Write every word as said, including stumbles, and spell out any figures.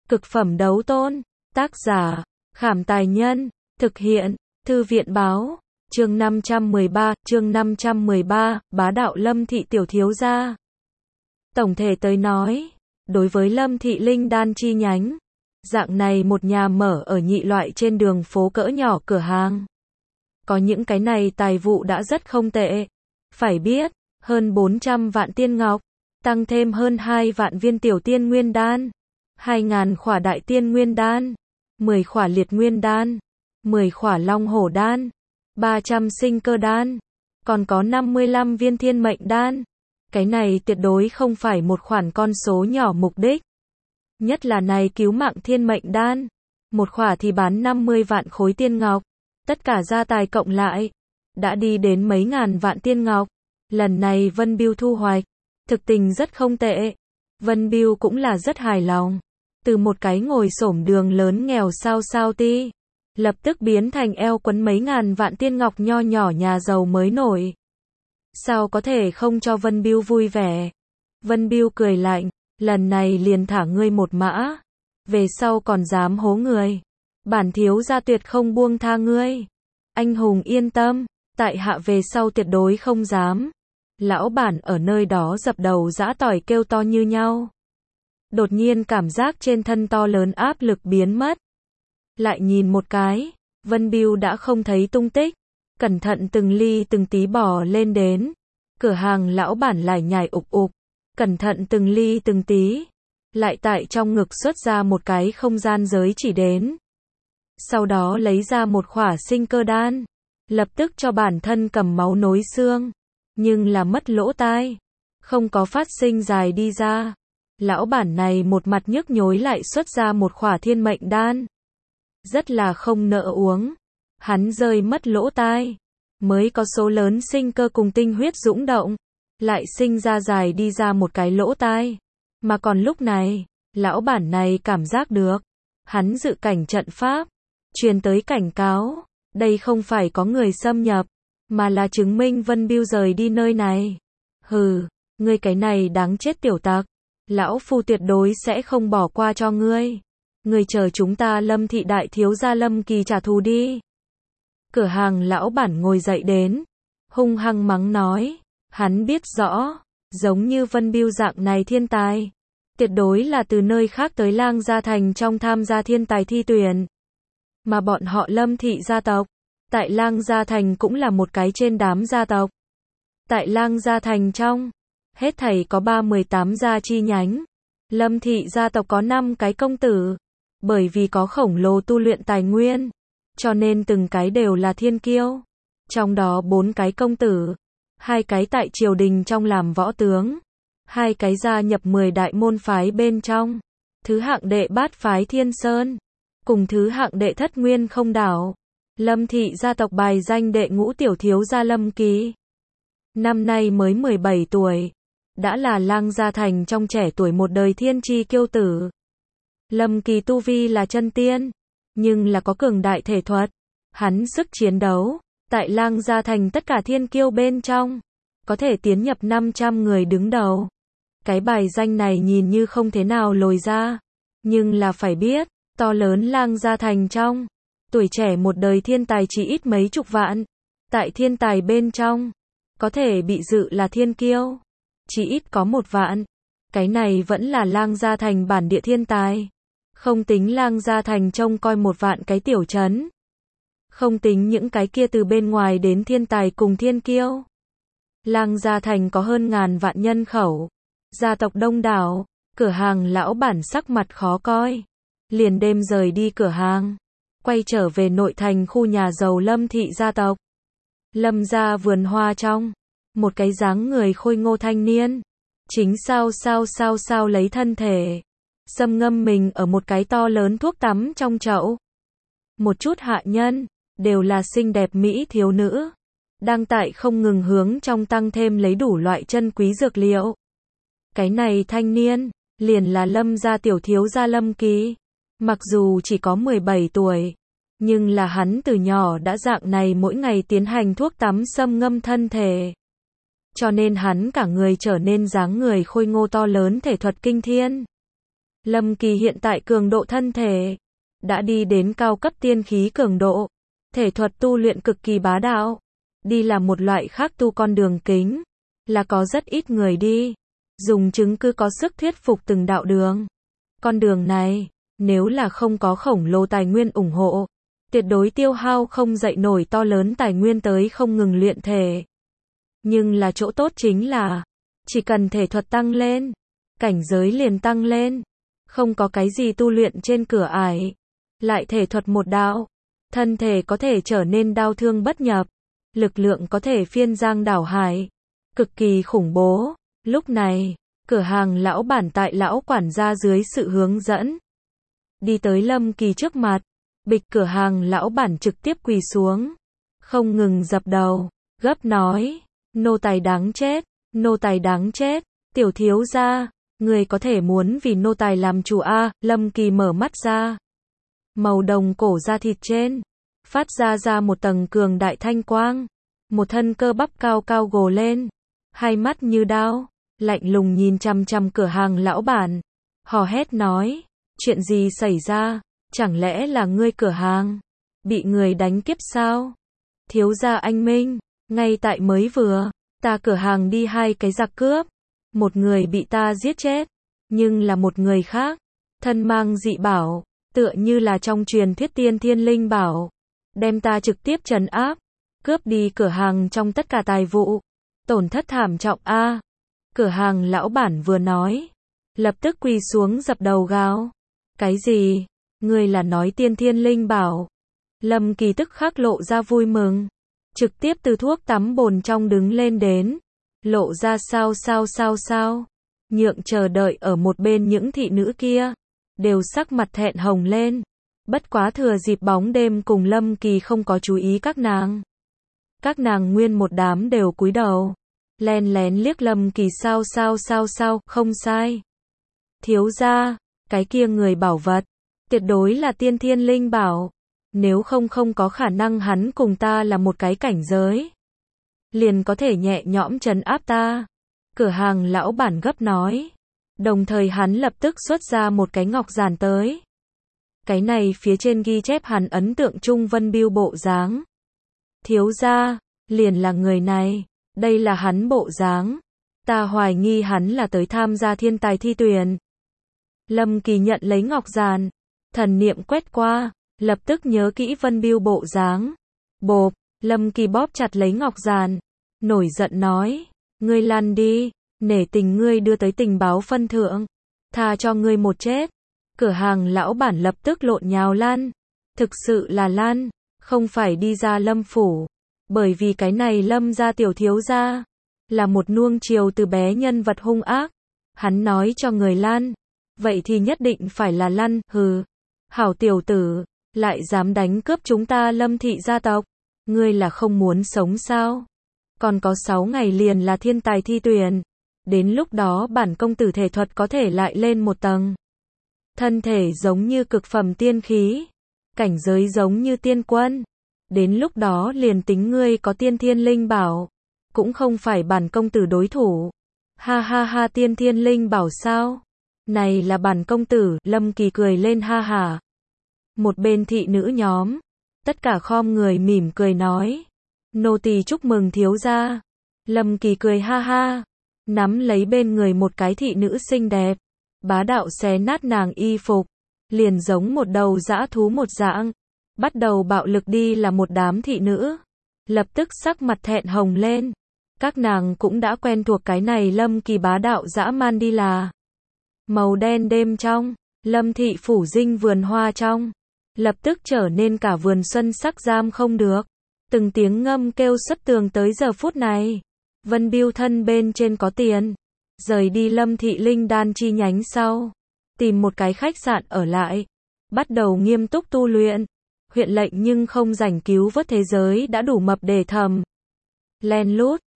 Cực phẩm đấu tôn. Tác giả, Khảm Tài Nhân. Thực hiện, Thư viện Báo. Chương năm trăm mười ba, chương năm trăm mười ba, bá đạo Lâm thị tiểu thiếu gia. Tổng thể tới nói, đối với Lâm thị linh đan chi nhánh, dạng này một nhà mở ở nhị loại trên đường phố cỡ nhỏ cửa hàng. Có những cái này tài vụ đã rất không tệ. Phải biết, hơn bốn trăm vạn tiên ngọc, tăng thêm hơn hai vạn viên tiểu tiên nguyên đan, hai ngàn khỏa đại tiên nguyên đan, mười khỏa liệt nguyên đan, mười khỏa long hổ đan, ba trăm sinh cơ đan, còn có năm mươi lăm viên thiên mệnh đan. Cái này tuyệt đối không phải một khoản con số nhỏ mục đích. Nhất là này cứu mạng thiên mệnh đan, một khỏa thì bán năm mươi vạn khối tiên ngọc, tất cả gia tài cộng lại, đã đi đến mấy ngàn vạn tiên ngọc. Lần này Vân Biêu thu hoạch, thực tình rất không tệ. Vân Biêu cũng là rất hài lòng. Từ một cái ngồi xổm đường lớn nghèo sao sao ti, lập tức biến thành eo quấn mấy ngàn vạn tiên ngọc nho nhỏ nhà giàu mới nổi. Sao có thể không cho Vân Biêu vui vẻ? Vân Biêu cười lạnh, lần này liền thả ngươi một mã. Về sau còn dám hố người, bản thiếu gia tuyệt không buông tha ngươi. Anh hùng yên tâm, tại hạ về sau tuyệt đối không dám. Lão bản ở nơi đó dập đầu giã tỏi kêu to như nhau. Đột nhiên cảm giác trên thân to lớn áp lực biến mất. Lại nhìn một cái, Vân Biêu đã không thấy tung tích. Cẩn thận từng ly từng tí bò lên đến. Cửa hàng lão bản lải nhải ục ục. Cẩn thận từng ly từng tí. Lại tại trong ngực xuất ra một cái không gian giới chỉ đến. Sau đó lấy ra một khỏa sinh cơ đan. Lập tức cho bản thân cầm máu nối xương. Nhưng là mất lỗ tai. Không có phát sinh dài đi ra. Lão bản này một mặt nhức nhối lại xuất ra một khỏa thiên mệnh đan. Rất là không nỡ uống. Hắn rơi mất lỗ tai. Mới có số lớn sinh cơ cùng tinh huyết dũng động. Lại sinh ra dài đi ra một cái lỗ tai. Mà còn lúc này, lão bản này cảm giác được. Hắn dự cảnh trận pháp. Truyền tới cảnh cáo. Đây không phải có người xâm nhập. Mà là chứng minh Vân Biêu rời đi nơi này. Hừ, ngươi cái này đáng chết tiểu tặc. Lão phu tuyệt đối sẽ không bỏ qua cho ngươi. Ngươi chờ chúng ta Lâm thị đại thiếu gia Lâm Kỳ trả thù đi. Cửa hàng lão bản ngồi dậy đến. Hung hăng mắng nói. Hắn biết rõ. Giống như Vân Biêu dạng này thiên tài. Tuyệt đối là từ nơi khác tới Lang Gia Thành trong tham gia thiên tài thi tuyển. Mà bọn họ Lâm thị gia tộc. Tại Lang Gia Thành cũng là một cái trên đám gia tộc. Tại Lang Gia Thành trong. Hết thảy có ba mươi tám gia chi nhánh. Lâm thị gia tộc có năm cái công tử. Bởi vì có khổng lồ tu luyện tài nguyên. Cho nên từng cái đều là thiên kiêu. Trong đó bốn cái công tử. Hai cái tại triều đình trong làm võ tướng. Hai cái gia nhập mười đại môn phái bên trong. Thứ hạng đệ bát phái Thiên Sơn. Cùng thứ hạng đệ thất nguyên không đảo. Lâm thị gia tộc bài danh đệ ngũ tiểu thiếu gia Lâm Kỳ. Năm nay mới mười bảy tuổi. Đã là Lang Gia Thành trong trẻ tuổi một đời thiên chi kiêu tử. Lâm Kỳ tu vi là chân tiên. Nhưng là có cường đại thể thuật. Hắn sức chiến đấu. Tại Lang Gia Thành tất cả thiên kiêu bên trong. Có thể tiến nhập năm trăm người đứng đầu. Cái bài danh này nhìn như không thế nào lồi ra. Nhưng là phải biết. To lớn Lang Gia Thành trong. Tuổi trẻ một đời thiên tài chỉ ít mấy chục vạn. Tại thiên tài bên trong. Có thể bị dự là thiên kiêu. Chỉ ít có một vạn. Cái này vẫn là Lang Gia Thành bản địa thiên tài. Không tính Lang Gia Thành trông coi một vạn cái tiểu trấn. Không tính những cái kia từ bên ngoài đến thiên tài cùng thiên kiêu. Lang Gia Thành có hơn ngàn vạn nhân khẩu. Gia tộc đông đảo. Cửa hàng lão bản sắc mặt khó coi. Liền đêm rời đi cửa hàng. Quay trở về nội thành khu nhà giàu Lâm thị gia tộc. Lâm gia vườn hoa trong. Một cái dáng người khôi ngô thanh niên. Chính sao sao sao sao lấy thân thể. Xâm ngâm mình ở một cái to lớn thuốc tắm trong chậu. Một chút hạ nhân. Đều là xinh đẹp mỹ thiếu nữ. Đang tại không ngừng hướng trong tăng thêm lấy đủ loại chân quý dược liệu. Cái này thanh niên. Liền là Lâm gia tiểu thiếu gia Lâm Kỳ. Mặc dù chỉ có mười bảy tuổi. Nhưng là hắn từ nhỏ đã dạng này mỗi ngày tiến hành thuốc tắm xâm ngâm thân thể. Cho nên hắn cả người trở nên dáng người khôi ngô to lớn thể thuật kinh thiên. Lâm Kỳ hiện tại cường độ thân thể đã đi đến cao cấp tiên khí cường độ, thể thuật tu luyện cực kỳ bá đạo, đi là một loại khác tu con đường kính, là có rất ít người đi, dùng chứng cứ có sức thuyết phục từng đạo đường. Con đường này, nếu là không có khổng lồ tài nguyên ủng hộ, tuyệt đối tiêu hao không dậy nổi to lớn tài nguyên tới không ngừng luyện thể. Nhưng là chỗ tốt chính là, chỉ cần thể thuật tăng lên, cảnh giới liền tăng lên, không có cái gì tu luyện trên cửa ải, lại thể thuật một đạo, thân thể có thể trở nên đao thương bất nhập, lực lượng có thể phiên giang đảo hải, cực kỳ khủng bố. Lúc này, cửa hàng lão bản tại lão quản gia dưới sự hướng dẫn, đi tới Lâm Kỳ trước mặt, bịch cửa hàng lão bản trực tiếp quỳ xuống, không ngừng dập đầu, gấp nói, nô tài đáng chết, nô tài đáng chết, tiểu thiếu gia, người có thể muốn vì nô tài làm chủ a. Lâm Kỳ mở mắt ra, màu đồng cổ da thịt trên, phát ra ra một tầng cường đại thanh quang, một thân cơ bắp cao cao gồ lên, hai mắt như đao, lạnh lùng nhìn chằm chằm cửa hàng lão bản, hò hét nói, chuyện gì xảy ra, chẳng lẽ là ngươi cửa hàng bị người đánh kiếp sao? Thiếu gia anh minh, ngay tại mới vừa, ta cửa hàng đi hai cái giặc cướp, một người bị ta giết chết, nhưng là một người khác, thân mang dị bảo, tựa như là trong truyền thuyết tiên thiên linh bảo, đem ta trực tiếp trấn áp, cướp đi cửa hàng trong tất cả tài vụ, tổn thất thảm trọng a. Cửa hàng lão bản vừa nói, lập tức quỳ xuống dập đầu gào, cái gì? Ngươi là nói tiên thiên linh bảo? Lâm Kỳ tức khắc lộ ra vui mừng, trực tiếp từ thuốc tắm bồn trong đứng lên đến, lộ ra sao sao sao sao, nhượng chờ đợi ở một bên những thị nữ kia, đều sắc mặt thẹn hồng lên, bất quá thừa dịp bóng đêm cùng Lâm Kỳ không có chú ý các nàng. Các nàng nguyên một đám đều cúi đầu, len lén liếc Lâm Kỳ sao sao sao sao, không sai. Thiếu gia, cái kia người bảo vật, tuyệt đối là tiên thiên linh bảo, nếu không không có khả năng hắn cùng ta là một cái cảnh giới, liền có thể nhẹ nhõm trấn áp ta. Cửa hàng lão bản gấp nói, đồng thời hắn lập tức xuất ra một cái ngọc giản tới. Cái này phía trên ghi chép hắn ấn tượng chung Vân Bưu bộ dáng. Thiếu gia, liền là người này, đây là hắn bộ dáng, ta hoài nghi hắn là tới tham gia thiên tài thi tuyển. Lâm Kỳ nhận lấy ngọc giản, thần niệm quét qua, lập tức nhớ kỹ Vân Bưu bộ dáng. Bộp, Lâm Kỳ bóp chặt lấy ngọc giản, nổi giận nói, ngươi lăn đi, nể tình ngươi đưa tới tình báo phân thượng, tha cho ngươi một chết. Cửa hàng lão bản lập tức lộn nhào lăn, thực sự là lăn, không phải đi ra Lâm phủ, bởi vì cái này Lâm gia tiểu thiếu gia là một nuông chiều từ bé nhân vật hung ác, hắn nói cho người lăn, vậy thì nhất định phải là lăn, hừ. Hảo tiểu tử, lại dám đánh cướp chúng ta Lâm thị gia tộc, ngươi là không muốn sống sao? Còn có sáu ngày liền là thiên tài thi tuyển, đến lúc đó bản công tử thể thuật có thể lại lên một tầng. Thân thể giống như cực phẩm tiên khí, cảnh giới giống như tiên quân, đến lúc đó liền tính ngươi có tiên thiên linh bảo, cũng không phải bản công tử đối thủ. Ha ha ha, tiên thiên linh bảo sao? Này là bản công tử. Lâm Kỳ cười lên ha hả. Một bên thị nữ nhóm, tất cả khom người mỉm cười nói, nô tỳ chúc mừng thiếu gia. Lâm Kỳ cười ha ha, nắm lấy bên người một cái thị nữ xinh đẹp, bá đạo xé nát nàng y phục, liền giống một đầu dã thú một dạng, bắt đầu bạo lực đi là một đám thị nữ, lập tức sắc mặt thẹn hồng lên. Các nàng cũng đã quen thuộc cái này Lâm Kỳ bá đạo dã man đi là. Màu đen đêm trong, Lâm thị phủ dinh vườn hoa trong, lập tức trở nên cả vườn xuân sắc giam không được. Từng tiếng ngâm kêu xuất tường tới giờ phút này. Vân Bưu thân bên trên có tiền, rời đi Lâm thị linh đan chi nhánh sau, tìm một cái khách sạn ở lại, bắt đầu nghiêm túc tu luyện. Huyện lệnh nhưng không rảnh cứu vớt thế giới đã đủ mập để thầm. Len lút,